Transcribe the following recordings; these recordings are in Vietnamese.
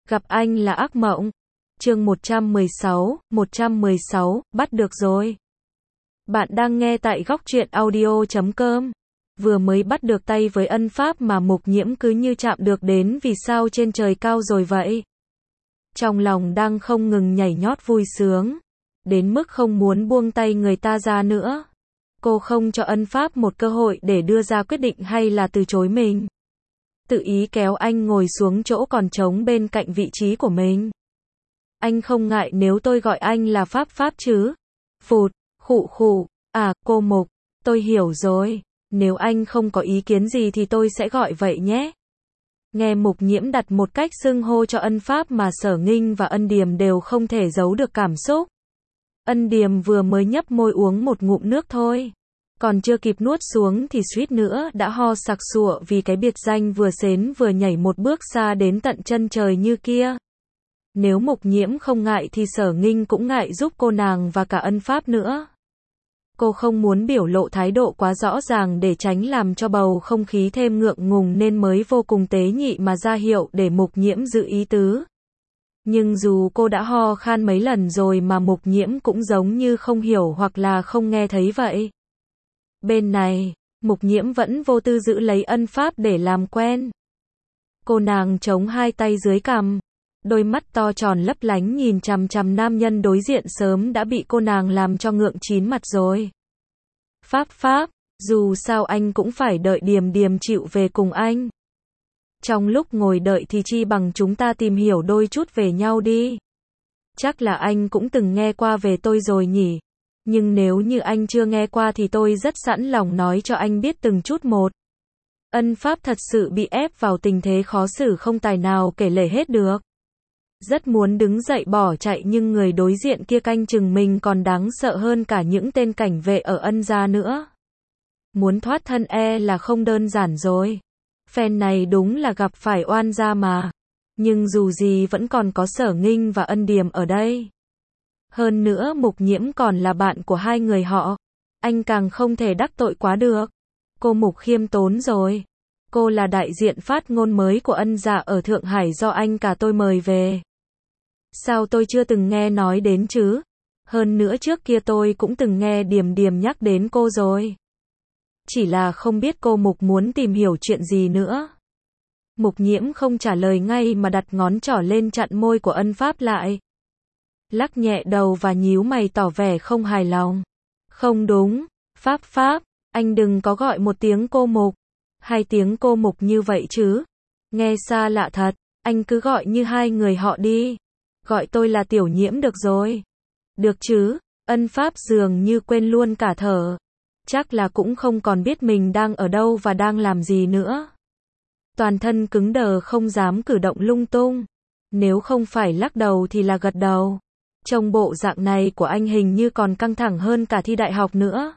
Gặp anh là ác mộng. Chương 116, bắt được rồi. Bạn đang nghe tại góc truyện audio.com. Vừa mới bắt được tay với ân pháp mà Mục Nhiễm cứ như chạm được đến vì sao trên trời cao rồi vậy. Trong lòng đang không ngừng nhảy nhót vui sướng, đến mức không muốn buông tay người ta ra nữa. Cô không cho ân pháp một cơ hội để đưa ra quyết định hay là từ chối mình. Tự ý kéo anh ngồi xuống chỗ còn trống bên cạnh vị trí của mình. Anh không ngại nếu tôi gọi anh là Pháp chứ? Phụt, khụ. À, cô Mục, tôi hiểu rồi. Nếu anh không có ý kiến gì thì tôi sẽ gọi vậy nhé. Nghe Mục Nhiễm đặt một cách xưng hô cho ân pháp mà Sở Nghinh và Ân Điềm đều không thể giấu được cảm xúc. Ân Điềm vừa mới nhấp môi uống một ngụm nước thôi. Còn chưa kịp nuốt xuống thì suýt nữa đã ho sặc sụa vì cái biệt danh vừa xến vừa nhảy một bước xa đến tận chân trời như kia. Nếu Mục Nhiễm không ngại thì Sở Nghinh cũng ngại giúp cô nàng và cả ân pháp nữa. Cô không muốn biểu lộ thái độ quá rõ ràng để tránh làm cho bầu không khí thêm ngượng ngùng nên mới vô cùng tế nhị mà ra hiệu để Mục Nhiễm giữ ý tứ. Nhưng dù cô đã ho khan mấy lần rồi mà Mục Nhiễm cũng giống như không hiểu hoặc là không nghe thấy vậy. Bên này, Mục Nhiễm vẫn vô tư giữ lấy ân pháp để làm quen. Cô nàng chống hai tay dưới cằm, đôi mắt to tròn lấp lánh nhìn chằm chằm nam nhân đối diện sớm đã bị cô nàng làm cho ngượng chín mặt rồi. Pháp, dù sao anh cũng phải đợi Điềm chịu về cùng anh. Trong lúc ngồi đợi thì chi bằng chúng ta tìm hiểu đôi chút về nhau đi. Chắc là anh cũng từng nghe qua về tôi rồi nhỉ. Nhưng nếu như anh chưa nghe qua thì tôi rất sẵn lòng nói cho anh biết từng chút một. Ân pháp thật sự bị ép vào tình thế khó xử không tài nào kể lể hết được. Rất muốn đứng dậy bỏ chạy nhưng người đối diện kia canh chừng mình còn đáng sợ hơn cả những tên cảnh vệ ở Ân gia nữa. Muốn thoát thân là không đơn giản rồi. Phen này đúng là gặp phải oan gia mà. Nhưng dù gì vẫn còn có Sở Nghinh và Ân Điềm ở đây. Hơn nữa Mục Nhiễm còn là bạn của hai người họ. Anh càng không thể đắc tội quá được. Cô Mục khiêm tốn rồi. Cô là đại diện phát ngôn mới của Ân gia ở Thượng Hải do anh cả tôi mời về. Sao tôi chưa từng nghe nói đến chứ? Hơn nữa trước kia tôi cũng từng nghe Điềm nhắc đến cô rồi. Chỉ là không biết cô Mục muốn tìm hiểu chuyện gì nữa. Mục Nhiễm không trả lời ngay mà đặt ngón trỏ lên chặn môi của ân pháp lại. Lắc nhẹ đầu và nhíu mày tỏ vẻ không hài lòng. Không đúng, Pháp, anh đừng có gọi một tiếng cô Mục, hai tiếng cô Mục như vậy chứ. Nghe xa lạ thật, anh cứ gọi như hai người họ đi. Gọi tôi là Tiểu Nhiễm được rồi. Được chứ, ân pháp dường như quên luôn cả thở. Chắc là cũng không còn biết mình đang ở đâu và đang làm gì nữa. Toàn thân cứng đờ không dám cử động lung tung. Nếu không phải lắc đầu thì là gật đầu. Trông bộ dạng này của anh hình như còn căng thẳng hơn cả thi đại học nữa.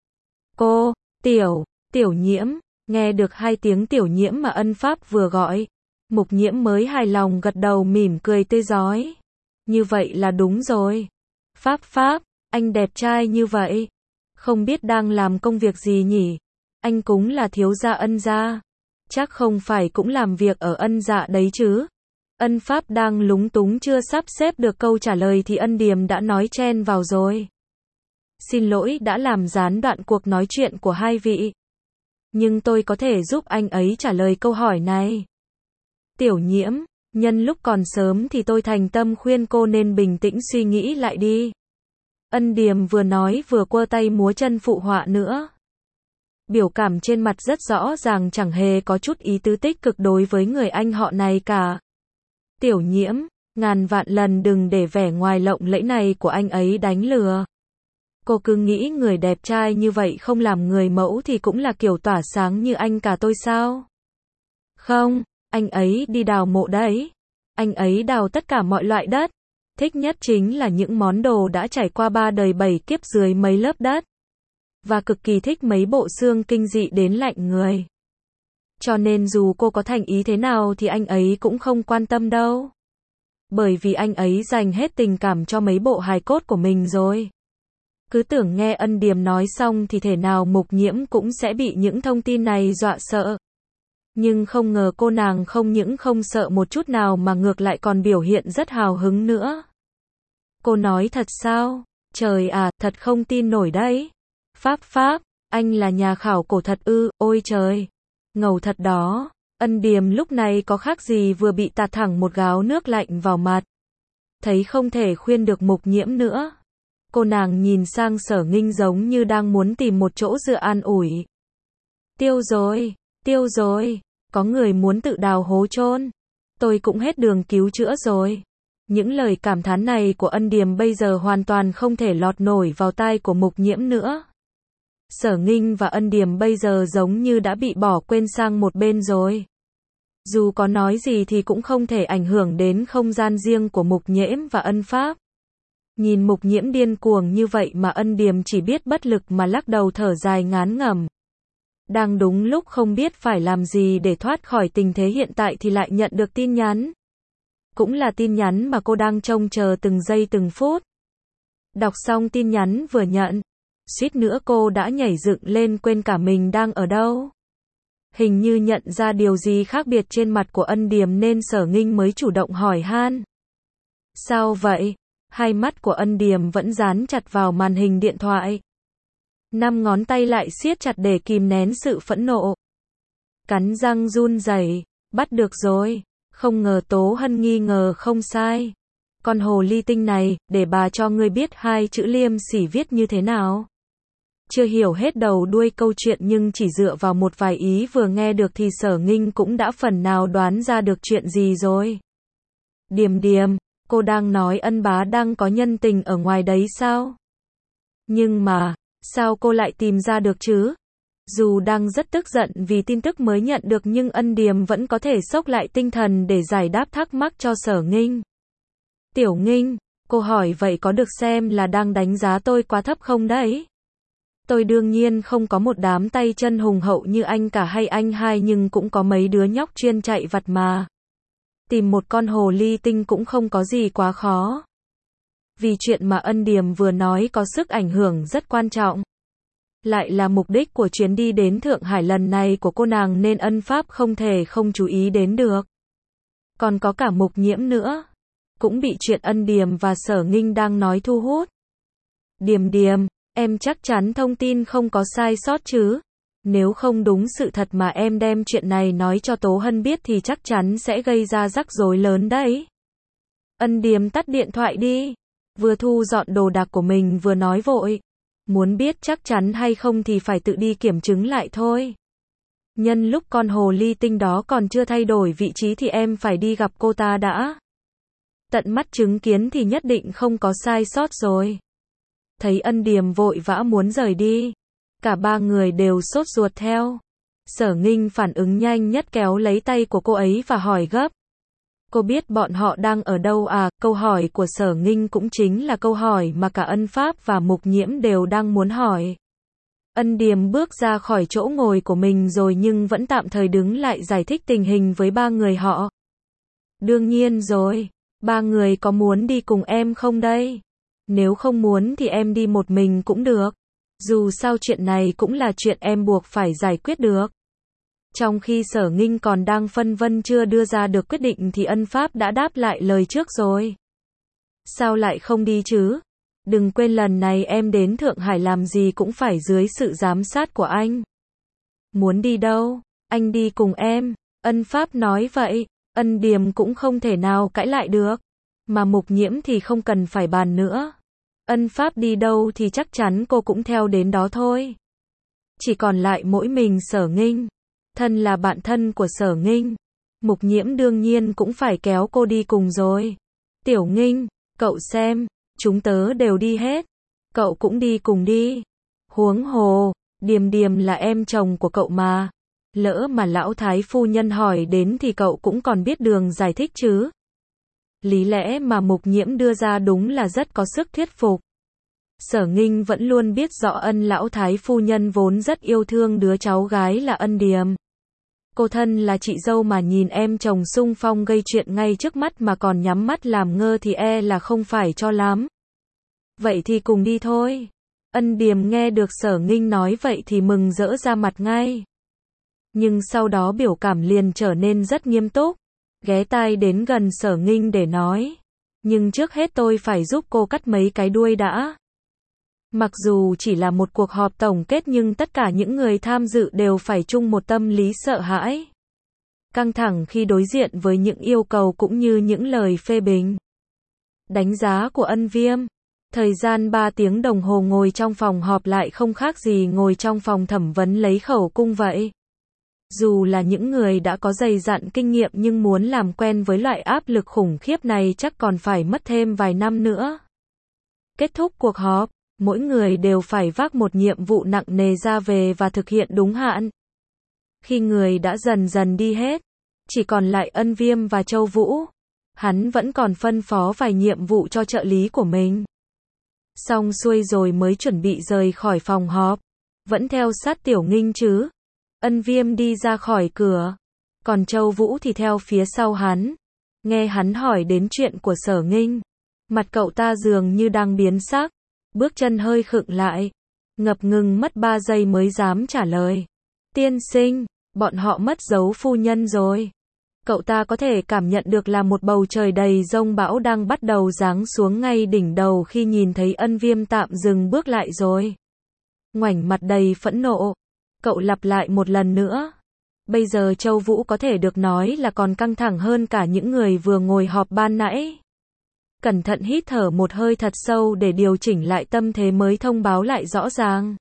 Cô, Tiểu Nhiễm, nghe được hai tiếng Tiểu Nhiễm mà ân pháp vừa gọi. Mục Nhiễm mới hài lòng gật đầu mỉm cười tươi rói. Như vậy là đúng rồi. Pháp, anh đẹp trai như vậy. Không biết đang làm công việc gì nhỉ? Anh cũng là thiếu gia Ân gia. Chắc không phải cũng làm việc ở Ân gia đấy chứ? Ân pháp đang lúng túng chưa sắp xếp được câu trả lời thì Ân Điềm đã nói chen vào rồi. Xin lỗi đã làm gián đoạn cuộc nói chuyện của hai vị. Nhưng tôi có thể giúp anh ấy trả lời câu hỏi này. Tiểu Nhiễm, nhân lúc còn sớm thì tôi thành tâm khuyên cô nên bình tĩnh suy nghĩ lại đi. Ân Điềm vừa nói vừa quơ tay múa chân phụ họa nữa. Biểu cảm trên mặt rất rõ ràng chẳng hề có chút ý tứ tích cực đối với người anh họ này cả. Tiểu Nhiễm, ngàn vạn lần đừng để vẻ ngoài lộng lẫy này của anh ấy đánh lừa. Cô cứ nghĩ người đẹp trai như vậy không làm người mẫu thì cũng là kiểu tỏa sáng như anh cả tôi sao? Không, anh ấy đi đào mộ đấy. Anh ấy đào tất cả mọi loại đất. Thích nhất chính là những món đồ đã trải qua 3 đời 7 kiếp dưới mấy lớp đất. Và cực kỳ thích mấy bộ xương kinh dị đến lạnh người. Cho nên dù cô có thành ý thế nào thì anh ấy cũng không quan tâm đâu. Bởi vì anh ấy dành hết tình cảm cho mấy bộ hài cốt của mình rồi. Cứ tưởng nghe Ân Điềm nói xong thì thể nào Mục Nhiễm cũng sẽ bị những thông tin này dọa sợ. Nhưng không ngờ cô nàng không những không sợ một chút nào mà ngược lại còn biểu hiện rất hào hứng nữa. Cô nói thật sao? Trời à, thật không tin nổi đấy. Pháp, anh là nhà khảo cổ thật ư, ôi trời. Ngầu thật đó. Ân Điềm lúc này có khác gì vừa bị tạt thẳng một gáo nước lạnh vào mặt. Thấy không thể khuyên được Mục Nhiễm nữa. Cô nàng nhìn sang Sở Nghinh giống như đang muốn tìm một chỗ dựa an ủi. Tiêu rồi, có người muốn tự đào hố chôn. Tôi cũng hết đường cứu chữa rồi. Những lời cảm thán này của Ân Điềm bây giờ hoàn toàn không thể lọt nổi vào tai của Mục Nhiễm nữa. Sở Nghinh và Ân Điềm bây giờ giống như đã bị bỏ quên sang một bên rồi. Dù có nói gì thì cũng không thể ảnh hưởng đến không gian riêng của Mục Nhiễm và Ân Pháp. Nhìn Mục Nhiễm điên cuồng như vậy mà Ân Điềm chỉ biết bất lực mà lắc đầu thở dài ngán ngẩm. Đang đúng lúc không biết phải làm gì để thoát khỏi tình thế hiện tại thì lại nhận được tin nhắn. Cũng là tin nhắn mà cô đang trông chờ từng giây từng phút. Đọc xong tin nhắn vừa nhận, suýt nữa cô đã nhảy dựng lên quên cả mình đang ở đâu. Hình như nhận ra điều gì khác biệt trên mặt của Ân Điềm nên Sở Nghinh mới chủ động hỏi han. Sao vậy? Hai mắt của Ân Điềm vẫn dán chặt vào màn hình điện thoại. 5 ngón tay lại siết chặt để kìm nén sự phẫn nộ. Cắn răng run rẩy, bắt được rồi. Không ngờ Tố Hân nghi ngờ không sai. Con hồ ly tinh này, để bà cho ngươi biết 2 chữ liêm sỉ viết như thế nào. Chưa hiểu hết đầu đuôi câu chuyện nhưng chỉ dựa vào một vài ý vừa nghe được thì Sở Nghinh cũng đã phần nào đoán ra được chuyện gì rồi. Điềm, cô đang nói Ân bá đang có nhân tình ở ngoài đấy sao? Nhưng mà, sao cô lại tìm ra được chứ? Dù đang rất tức giận vì tin tức mới nhận được nhưng Ân Điềm vẫn có thể xốc lại tinh thần để giải đáp thắc mắc cho Sở Nghinh. Tiểu Nghinh, cô hỏi vậy có được xem là đang đánh giá tôi quá thấp không đấy? Tôi đương nhiên không có một đám tay chân hùng hậu như anh cả hay anh hai nhưng cũng có mấy đứa nhóc chuyên chạy vặt mà. Tìm một con hồ ly tinh cũng không có gì quá khó. Vì chuyện mà Ân Điềm vừa nói có sức ảnh hưởng rất quan trọng. Lại là mục đích của chuyến đi đến Thượng Hải lần này của cô nàng nên Ân Pháp không thể không chú ý đến được. Còn có cả Mục Nhiễm nữa. Cũng bị chuyện Ân Điềm và Sở Nghinh đang nói thu hút. Điềm, em chắc chắn thông tin không có sai sót chứ? Nếu không đúng sự thật mà em đem chuyện này nói cho Tố Hân biết thì chắc chắn sẽ gây ra rắc rối lớn đấy. Ân Điềm tắt điện thoại đi. Vừa thu dọn đồ đạc của mình vừa nói vội. Muốn biết chắc chắn hay không thì phải tự đi kiểm chứng lại thôi. Nhân lúc con hồ ly tinh đó còn chưa thay đổi vị trí thì em phải đi gặp cô ta đã. Tận mắt chứng kiến thì nhất định không có sai sót rồi. Thấy Ân Điềm vội vã muốn rời đi. Cả ba người đều sốt ruột theo. Sở Nghinh phản ứng nhanh nhất kéo lấy tay của cô ấy và hỏi gấp. Cô biết bọn họ đang ở đâu à? Câu hỏi của Sở Nghinh cũng chính là câu hỏi mà cả Ân Pháp và Mục Nhiễm đều đang muốn hỏi. Ân Điềm bước ra khỏi chỗ ngồi của mình rồi nhưng vẫn tạm thời đứng lại giải thích tình hình với ba người họ. Đương nhiên rồi, ba người có muốn đi cùng em không đây? Nếu không muốn thì em đi một mình cũng được. Dù sao chuyện này cũng là chuyện em buộc phải giải quyết được. Trong khi Sở Nghinh còn đang phân vân chưa đưa ra được quyết định thì Ân Pháp đã đáp lại lời trước rồi. Sao lại không đi chứ? Đừng quên lần này em đến Thượng Hải làm gì cũng phải dưới sự giám sát của anh. Muốn đi đâu? Anh đi cùng em. Ân Pháp nói vậy. Ân Điềm cũng không thể nào cãi lại được. Mà Mục Nhiễm thì không cần phải bàn nữa. Ân Pháp đi đâu thì chắc chắn cô cũng theo đến đó thôi. Chỉ còn lại mỗi mình Sở Nghinh. Thân là bạn thân của Sở Nghinh. Mục Nhiễm đương nhiên cũng phải kéo cô đi cùng rồi. Tiểu Nghinh, cậu xem, chúng tớ đều đi hết. Cậu cũng đi cùng đi. Huống hồ, Điềm là em chồng của cậu mà. Lỡ mà lão thái phu nhân hỏi đến thì cậu cũng còn biết đường giải thích chứ. Lý lẽ mà Mục Nhiễm đưa ra đúng là rất có sức thuyết phục. Sở Nghinh vẫn luôn biết rõ Ân lão thái phu nhân vốn rất yêu thương đứa cháu gái là Ân Điềm. Cô thân là chị dâu mà nhìn em chồng xung phong gây chuyện ngay trước mắt mà còn nhắm mắt làm ngơ thì e là không phải cho lắm. Vậy thì cùng đi thôi. Ân Điềm nghe được Sở Nghinh nói vậy thì mừng rỡ ra mặt ngay. Nhưng sau đó biểu cảm liền trở nên rất nghiêm túc, ghé tai đến gần Sở Nghinh để nói. Nhưng trước hết tôi phải giúp cô cắt mấy cái đuôi đã. Mặc dù chỉ là một cuộc họp tổng kết nhưng tất cả những người tham dự đều phải chung một tâm lý sợ hãi. Căng thẳng khi đối diện với những yêu cầu cũng như những lời phê bình. Đánh giá của Ân Viêm. Thời gian 3 tiếng đồng hồ ngồi trong phòng họp lại không khác gì ngồi trong phòng thẩm vấn lấy khẩu cung vậy. Dù là những người đã có dày dặn kinh nghiệm nhưng muốn làm quen với loại áp lực khủng khiếp này chắc còn phải mất thêm vài năm nữa. Kết thúc cuộc họp, mỗi người đều phải vác một nhiệm vụ nặng nề ra về và thực hiện đúng hạn. Khi người đã dần dần đi hết, chỉ còn lại Ân Viêm và Châu Vũ. Hắn vẫn còn phân phó vài nhiệm vụ cho trợ lý của mình. Xong xuôi rồi mới chuẩn bị rời khỏi phòng họp. Vẫn theo sát Tiểu Nghinh chứ. Ân Viêm đi ra khỏi cửa. Còn Châu Vũ thì theo phía sau hắn. Nghe hắn hỏi đến chuyện của Sở Nghinh. Mặt cậu ta dường như đang biến sắc. Bước chân hơi khựng lại. Ngập ngừng mất 3 giây mới dám trả lời. Tiên sinh, bọn họ mất dấu phu nhân rồi. Cậu ta có thể cảm nhận được là một bầu trời đầy giông bão đang bắt đầu giáng xuống ngay đỉnh đầu khi nhìn thấy Ân Viêm tạm dừng bước lại rồi. Ngoảnh mặt đầy phẫn nộ. Cậu lặp lại một lần nữa. Bây giờ Châu Vũ có thể được nói là còn căng thẳng hơn cả những người vừa ngồi họp ban nãy. Cẩn thận hít thở một hơi thật sâu để điều chỉnh lại tâm thế mới thông báo lại rõ ràng.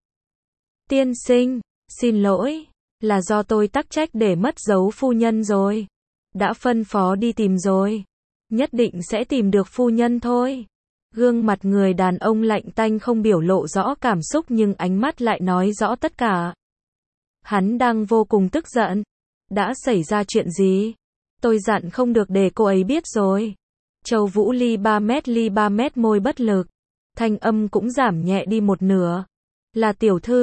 Tiên sinh, xin lỗi, là do tôi tắc trách để mất dấu phu nhân rồi. Đã phân phó đi tìm rồi. Nhất định sẽ tìm được phu nhân thôi. Gương mặt người đàn ông lạnh tanh không biểu lộ rõ cảm xúc nhưng ánh mắt lại nói rõ tất cả. Hắn đang vô cùng tức giận. Đã xảy ra chuyện gì? Tôi dặn không được để cô ấy biết rồi. Châu Vũ ly 3 mét môi bất lực. Thanh âm cũng giảm nhẹ đi một nửa. Là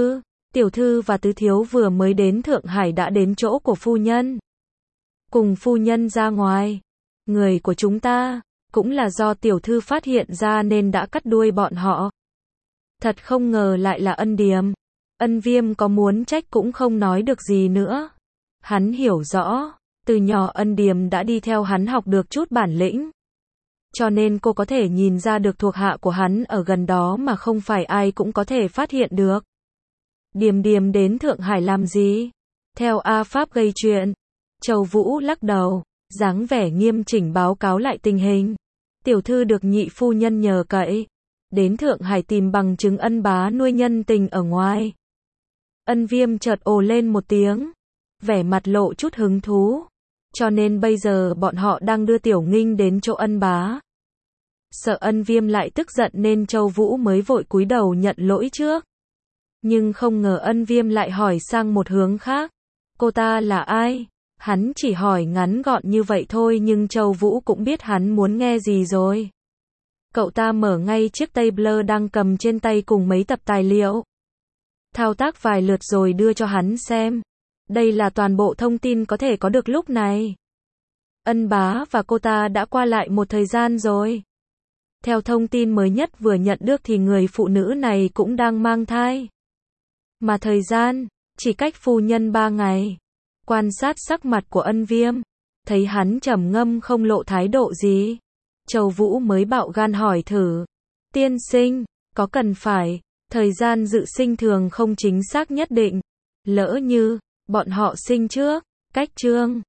tiểu thư và tứ thiếu vừa mới đến Thượng Hải đã đến chỗ của phu nhân. Cùng phu nhân ra ngoài. Người của chúng ta, cũng là do tiểu thư phát hiện ra nên đã cắt đuôi bọn họ. Thật không ngờ lại là Ân Điềm. Ân Viêm có muốn trách cũng không nói được gì nữa. Hắn hiểu rõ, từ nhỏ Ân Điềm đã đi theo hắn học được chút bản lĩnh. Cho nên cô có thể nhìn ra được thuộc hạ của hắn ở gần đó mà không phải ai cũng có thể phát hiện được. Điềm Điềm đến Thượng Hải làm gì? Theo A Pháp gây chuyện. Châu Vũ lắc đầu, dáng vẻ nghiêm chỉnh báo cáo lại tình hình. Tiểu thư được nhị phu nhân nhờ cậy. Đến Thượng Hải tìm bằng chứng Ân bá nuôi nhân tình ở ngoài. Ân Viêm chợt ồ lên một tiếng. Vẻ mặt lộ chút hứng thú. Cho nên bây giờ bọn họ đang đưa Tiểu Nghinh đến chỗ Ân bá. Sợ Ân Viêm lại tức giận nên Châu Vũ mới vội cúi đầu nhận lỗi trước. Nhưng không ngờ Ân Viêm lại hỏi sang một hướng khác. Cô ta là ai? Hắn chỉ hỏi ngắn gọn như vậy thôi nhưng Châu Vũ cũng biết hắn muốn nghe gì rồi. Cậu ta mở ngay chiếc tablet đang cầm trên tay cùng mấy tập tài liệu. Thao tác vài lượt rồi đưa cho hắn xem. Đây là toàn bộ thông tin có thể có được lúc này. Ân bá và cô ta đã qua lại một thời gian rồi. Theo thông tin mới nhất vừa nhận được thì người phụ nữ này cũng đang mang thai. Mà thời gian, chỉ cách phu nhân 3 ngày. Quan sát sắc mặt của Ân Viêm, thấy hắn trầm ngâm không lộ thái độ gì. Châu Vũ mới bạo gan hỏi thử. Tiên sinh, có cần phải, thời gian dự sinh thường không chính xác nhất định. Lỡ như, bọn họ sinh trước, cách chương.